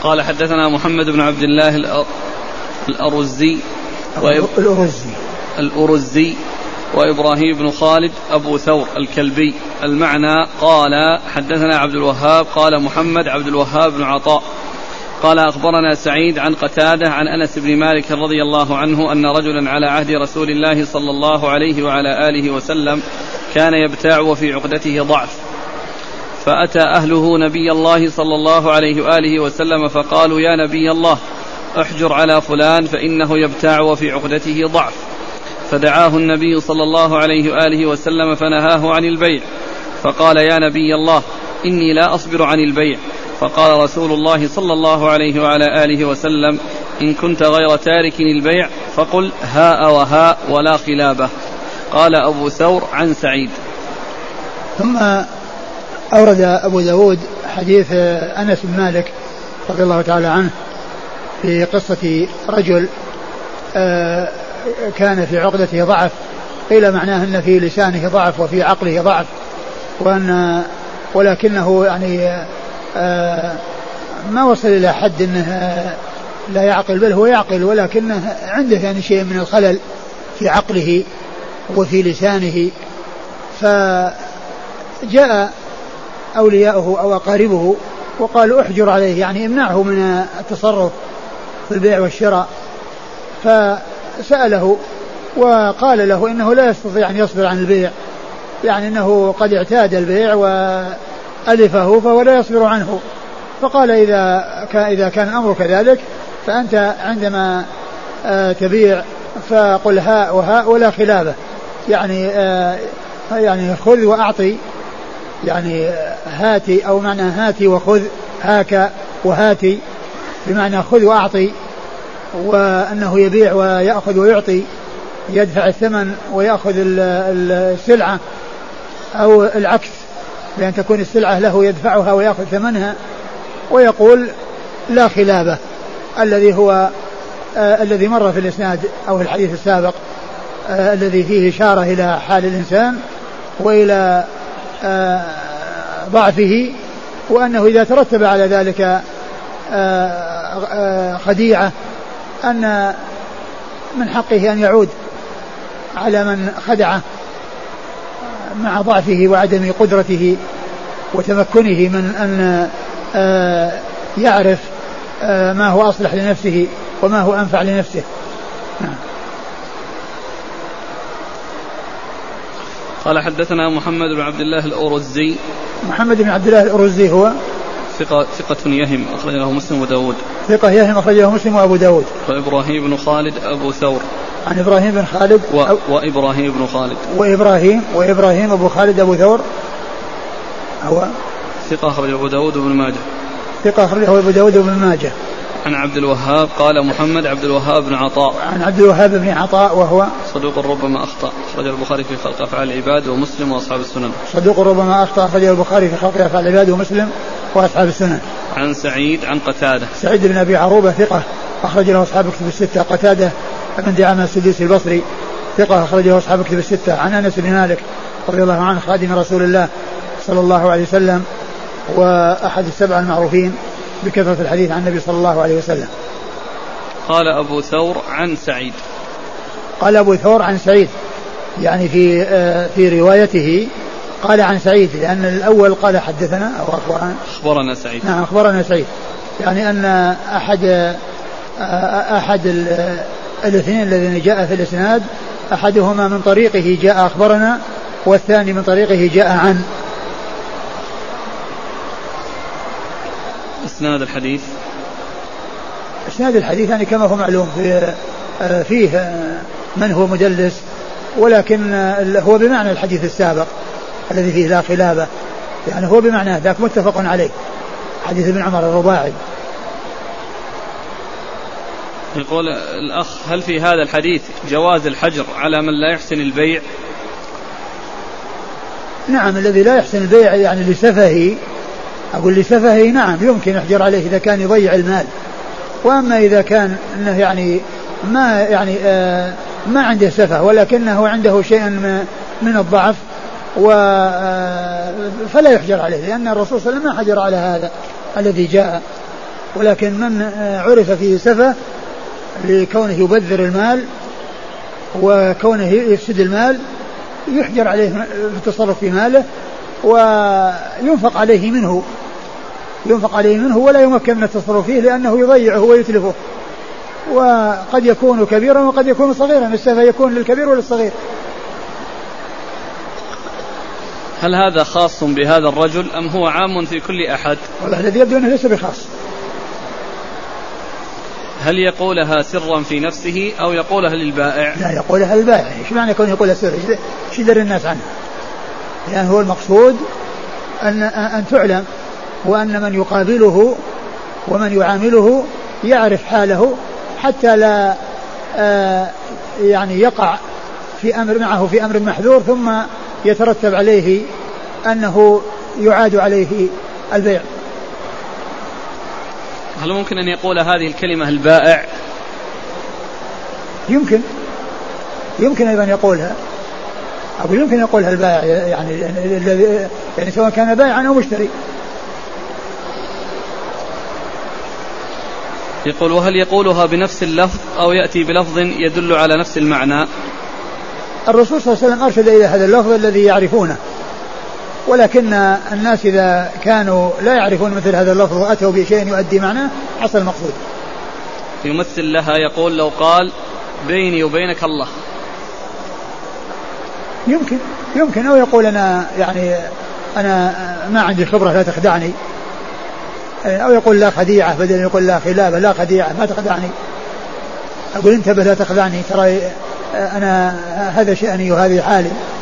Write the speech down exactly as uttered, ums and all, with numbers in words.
قال حدثنا محمد بن عبد الله الأرزي الأرزي الأرزي وإبراهيم بن خالد أبو ثور الكلبي. المعنى قال حدثنا عبد الوهاب قال محمد عبد الوهاب بن عطاء قال أخبرنا سعيد عن قتادة عن أنس بن مالك رضي الله عنه أن رجلا على عهد رسول الله صلى الله عليه وعلى آله وسلم كان يبتاع وفي عقدته ضعف، فأتى أهله نبي الله صلى الله عليه وآله وسلم فقالوا يا نبي الله احجر على فلان فإنه يبتاع وفي عقدته ضعف، فدعاه النبي صلى الله عليه وآله وسلم فنهاه عن البيع، فقال يا نبي الله إني لا أصبر عن البيع، فقال رسول الله صلى الله عليه وعلى آله وسلم إن كنت غير تارك البيع فقل هاء وهاء ولا خلابه. قال أبو ثور عن سعيد. ثم أورد أبو داود حديث أنس بن مالك رضي الله تعالى عنه في قصة رجل كان في عقدته ضعف، قيل معناه أن في لسانه ضعف وفي عقله ضعف، وأن ولكنه يعني ما وصل إلى حد أنه لا يعقل، بل هو يعقل ولكنه عنده يعني شيء من الخلل في عقله وفي لسانه. فجاء أولياؤه أو أقاربه وقالوا احجر عليه، يعني امنعه من التصرف في البيع والشراء. فسأله وقال له إنه لا يستطيع أن يصبر عن البيع، يعني أنه قد اعتاد البيع وألفه فهو لا يصبر عنه. فقال إذا إذا كان الأمر كذلك فأنت عندما تبيع فقل هاء وهاء ولا خلابه، يعني يعني خذ وأعطي، يعني هاتي أو معنى هاتي وخذ، هاك وهاتي بمعنى خذ وأعطي، وأنه يبيع ويأخذ ويعطي، يدفع الثمن ويأخذ السلعة، أو العكس بأن تكون السلعة له يدفعها ويأخذ ثمنها. ويقول لا خلابة الذي هو آه الذي مر في الإسناد أو في الحديث السابق آه الذي فيه إشارة إلى حال الإنسان وإلى آه ضعفه، وأنه إذا ترتب على ذلك آه آه خديعة أن من حقه أن يعود على من خدعه مع ضعفه وعدم قدرته وتمكنه من أن آه يعرف آه ما هو أصلح لنفسه وما هو أنفع لنفسه. نعم. قال حدثنا محمد بن عبد الله الأرزي. محمد بن عبد الله الأرزي هو ثقة ثقة يهم أخرج له مسلم وداود. ثقة يهم أخرج له مسلم وأبو داود. وإبراهيم بن خالد أبو ثور. عن إبراهيم بن خالد و... وإبراهيم بن خالد. وإبراهيم وإبراهيم أبو خالد أبو ثور هو ثقة أخرج أبو داود وابن ماجه. ثقة أخرجه أبو داود وابن ماجه. عن عبد الوهاب قال محمد عبد الوهاب بن عطاء. عن عبد الوهاب بن عطاء وهو صدوق ربما أخطأ، أخرج البخاري في خلق أفعال العباد ومسلم وأصحاب السنن. صدوق ربما أخطأ، أخرجه البخاري في خلق أفعال العباد ومسلم وأصحاب السنن. عن سعيد عن قتادة. سعيد بن أبي عروبة ثقة أخرج له أصحاب كتب الستة. قتادة بن دعامة السدوسي البصري ثقة أخرجه أصحاب كتب الستة. عن أنس بن مالك رضي الله عنه خادم رسول الله صلى الله عليه وسلم وأحد السبع المعروفين بكثرة الحديث عن النبي صلى الله عليه وسلم. قال أبو ثور عن سعيد. قال أبو ثور عن سعيد، يعني في في روايته قال عن سعيد، لأن الأول قال حدثنا أو أخبرنا. أخبرنا سعيد. نعم أخبرنا سعيد، يعني أن أحد أحد الاثنين الذين جاء في الإسناد أحدهما من طريقه جاء أخبرنا، والثاني من طريقه جاء عن. إسناد الحديث إسناد الحديث يعني كما هو معلوم في فيه من هو مدلس، ولكن هو بمعنى الحديث السابق الذي فيه لا خلابة، يعني هو بمعنى ذاك متفق عليه، حديث ابن عمر الرباعي. يقول الأخ هل في هذا الحديث جواز الحجر على من لا يحسن البيع؟ نعم، الذي لا يحسن البيع يعني لسفهه، أقول لسفهه نعم يمكن يحجر عليه إذا كان يضيع المال. وأما إذا كان أنه يعني ما يعني آه ما عنده سفه ولكنه عنده شيء من الضعف و آه فلا يحجر عليه، لأن الرسول صلى الله عليه وسلم ما حجر على هذا الذي جاء ولكن من عرف فيه سفة لكونه يبذر المال وكونه يفسد المال يحجر عليه في التصرف في ماله وينفق عليه منه ينفق عليه منه ولا يمكن من التصرف فيه لأنه يضيعه ويتلفه. وقد يكون كبيرا وقد يكون صغيرا، السفة يكون للكبير وللصغير. هل هذا خاص بهذا الرجل أم هو عام في كل أحد؟ والله الذي يبدو أنه ليس بخاص. هل يقولها سرا في نفسه أو يقولها للبائع؟ لا، يقولها للبائع. ايش معنى يكون يقولها سرا؟ ايش يدري الناس عنها؟ لأن يعني هو المقصود أن أن تعلم، وأن من يقابله ومن يعامله يعرف حاله حتى لا آه يعني يقع في أمر معه في أمر محذور ثم يترتب عليه أنه يعاد عليه البيع. هل ممكن أن يقول هذه الكلمة البائع؟ يمكن يمكن أيضا يقولها، أقول يمكن يقولها البائع، يعني يعني سواء كان بائعا أو مشتري. يقول وهل يقولها بنفس اللفظ أو يأتي بلفظ يدل على نفس المعنى؟ الرسول صلى الله عليه وسلم أرشد إلى هذا اللفظ الذي يعرفونه، ولكن الناس إذا كانوا لا يعرفون مثل هذا اللفظ وأتوا بشيء يؤدي معناه حصل المقصود. يمثل لها، يقول لو قال بيني وبينك الله، يمكن يمكن أو يقول أنا يعني أنا ما عندي خبرة لا تخدعني، أو يقول لا خديعة بدل يقول لا خلابة، لا خديعة ما تخدعني، أقول انتبه لا تخدعني ترى أنا هذا شأني وهذه حالي.